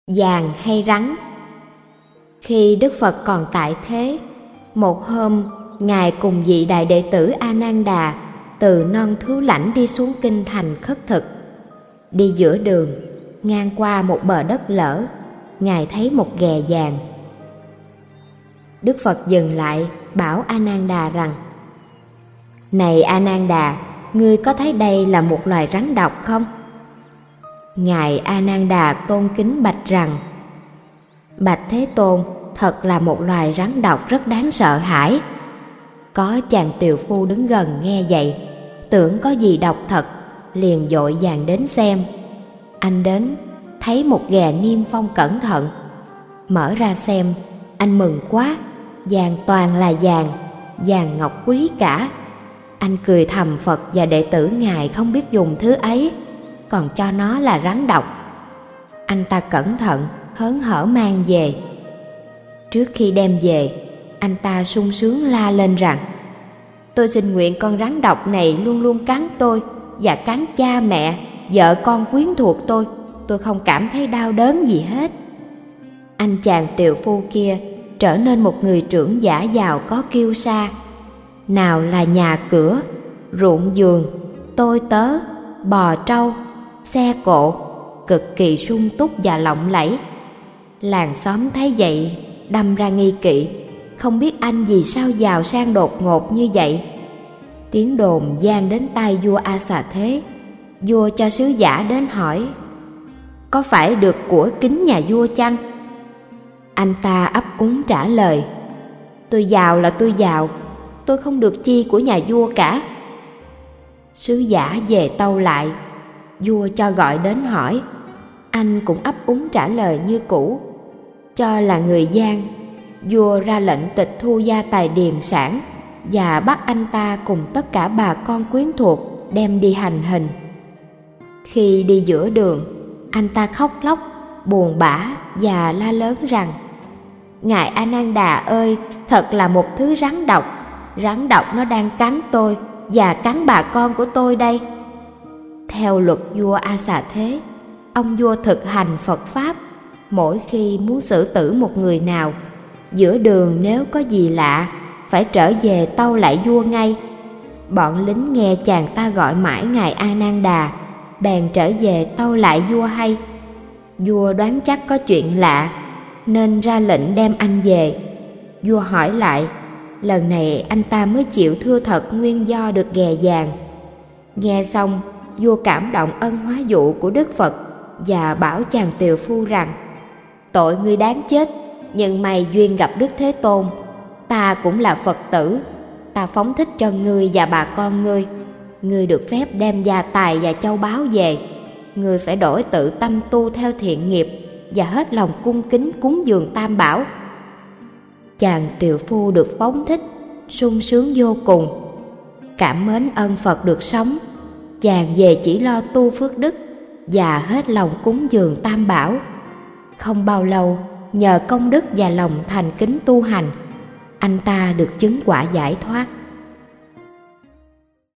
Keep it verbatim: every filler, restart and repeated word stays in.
Giàng hay rắn? Khi Đức Phật còn tại thế, một hôm Ngài cùng vị đại đệ tử A Nan Đà từ non Thú Lãnh đi xuống kinh thành khất thực. Đi giữa đường, ngang qua một bờ đất lở, Ngài thấy một ghè vàng. Đức Phật dừng lại bảo A Nan Đà rằng: Này A Nan Đà, ngươi có thấy đây là một loài rắn độc không? Ngài A Nan Đà tôn kính bạch rằng: Bạch Thế Tôn, thật là một loài rắn độc rất đáng sợ hãi. Có chàng tiều phu đứng gần nghe vậy, tưởng có gì độc thật, liền vội vàng đến xem. Anh đến, thấy một ghè niêm phong cẩn thận, mở ra xem, anh mừng quá, vàng toàn là vàng, vàng ngọc quý cả. Anh cười thầm Phật và đệ tử Ngài không biết dùng thứ ấy, còn cho nó là rắn độc. Anh ta cẩn thận, hớn hở mang về. Trước khi đem về, anh ta sung sướng la lên rằng: Tôi xin nguyện con rắn độc này luôn luôn cắn tôi và cắn cha mẹ, vợ con quyến thuộc tôi. Tôi không cảm thấy đau đớn gì hết. Anh chàng tiều phu kia trở nên một người trưởng giả giàu có kiêu sa. Nào là nhà cửa, ruộng vườn, tôi tớ, bò trâu, xe cộ, cực kỳ sung túc và lộng lẫy. Làng xóm thấy vậy đâm ra nghi kỵ, không biết anh vì sao giàu sang đột ngột như vậy. Tiếng đồn vang đến tai vua A Xà Thế. Vua cho sứ giả đến hỏi: Có phải được của kính nhà vua chăng? Anh ta ấp úng trả lời: Tôi giàu là tôi giàu, tôi không được chi của nhà vua cả. Sứ giả về tâu lại. Vua cho gọi đến hỏi. Anh cũng ấp úng trả lời như cũ. Cho là người gian, vua ra lệnh tịch thu gia tài điền sản và bắt anh ta cùng tất cả bà con quyến thuộc đem đi hành hình. Khi đi giữa đường, anh ta khóc lóc, buồn bã và la lớn rằng: Ngài A Nan Đà ơi, thật là một thứ rắn độc. Rắn độc nó đang cắn tôi và cắn bà con của tôi đây. Theo luật vua A Xà Thế, ông vua thực hành Phật Pháp. Mỗi khi muốn xử tử một người nào, giữa đường nếu có gì lạ, phải trở về tâu lại vua ngay. Bọn lính nghe chàng ta gọi mãi Ngài A Nan Đà, bèn trở về tâu lại vua hay. Vua đoán chắc có chuyện lạ, nên ra lệnh đem anh về. Vua hỏi lại, lần này anh ta mới chịu thưa thật nguyên do được ghè vàng. Nghe xong, vua cảm động ân hóa dụ của Đức Phật và bảo chàng tiều phu rằng: Tội ngươi đáng chết, nhưng may duyên gặp Đức Thế Tôn. Ta cũng là Phật tử, ta phóng thích cho ngươi và bà con ngươi. Ngươi được phép đem gia tài và châu báu về. Ngươi phải đổi tự tâm tu theo thiện nghiệp và hết lòng cung kính cúng dường Tam Bảo. Chàng tiều phu được phóng thích, sung sướng vô cùng. Cảm mến ơn Phật được sống, chàng về chỉ lo tu phước đức và hết lòng cúng dường Tam Bảo. Không bao lâu, nhờ công đức và lòng thành kính tu hành, anh ta được chứng quả giải thoát.